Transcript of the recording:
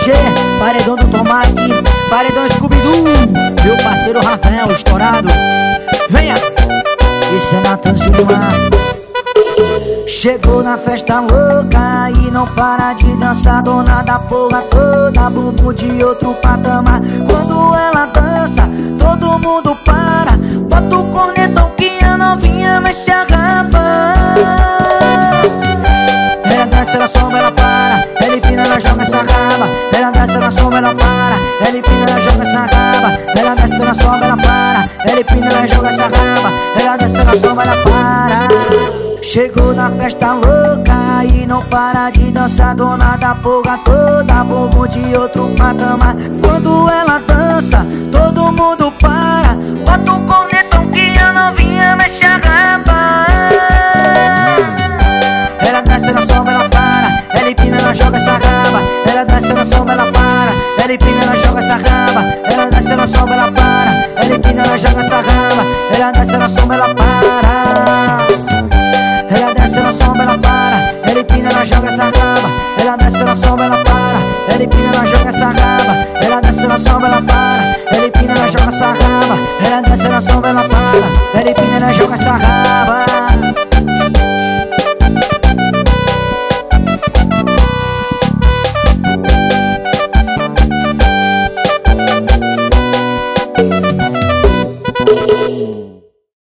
G, paredão do Tomate, paredão Scooby-Doo, meu parceiro Rafael estourado. Venha! Isso é Natan Silva. Chegou na festa louca e não para de dançar, dona da porra toda, bumbum de outro patamar. Quando ela dança, todo mundo para, bota o cornetão que a novinha mexe a raba. Ela dança, ela sobe, ela para, ela empina, ela joga essa raba. Ela dança, ela sobe, ela para, ela empina, ela joga essa raba. Ela dança, ela sobe, ela para, ela empina, ela joga essa raba. Ela dança, ela sobe, ela para. Chegou na festa louca e não para de dançar, dona da porra toda, bumbum de outro patamar. Quando ela dança, todo mundo para, bota o cornetão que a novinha mexe a raba. Ela dança, ela sobe, ela para, ela empina, ela joga essa raba. Ela dança, ela sobe, ela para, ela empina, ela joga essa raba. Ela dança, ela sobe, ela para, ela empina, ela joga essa raba. Ela dança, ela sobe, ela para. Ela desce, ela sobe, ela para, ela empina, ela joga essa raba. Ela desce, ela sobe, ela para, ela empina, ela joga essa raba. Ela desce, ela sobe, ela para, ela empina, ela joga essa raba. Ela desce, ela sobe, ela para, ela empina, ela joga essa raba.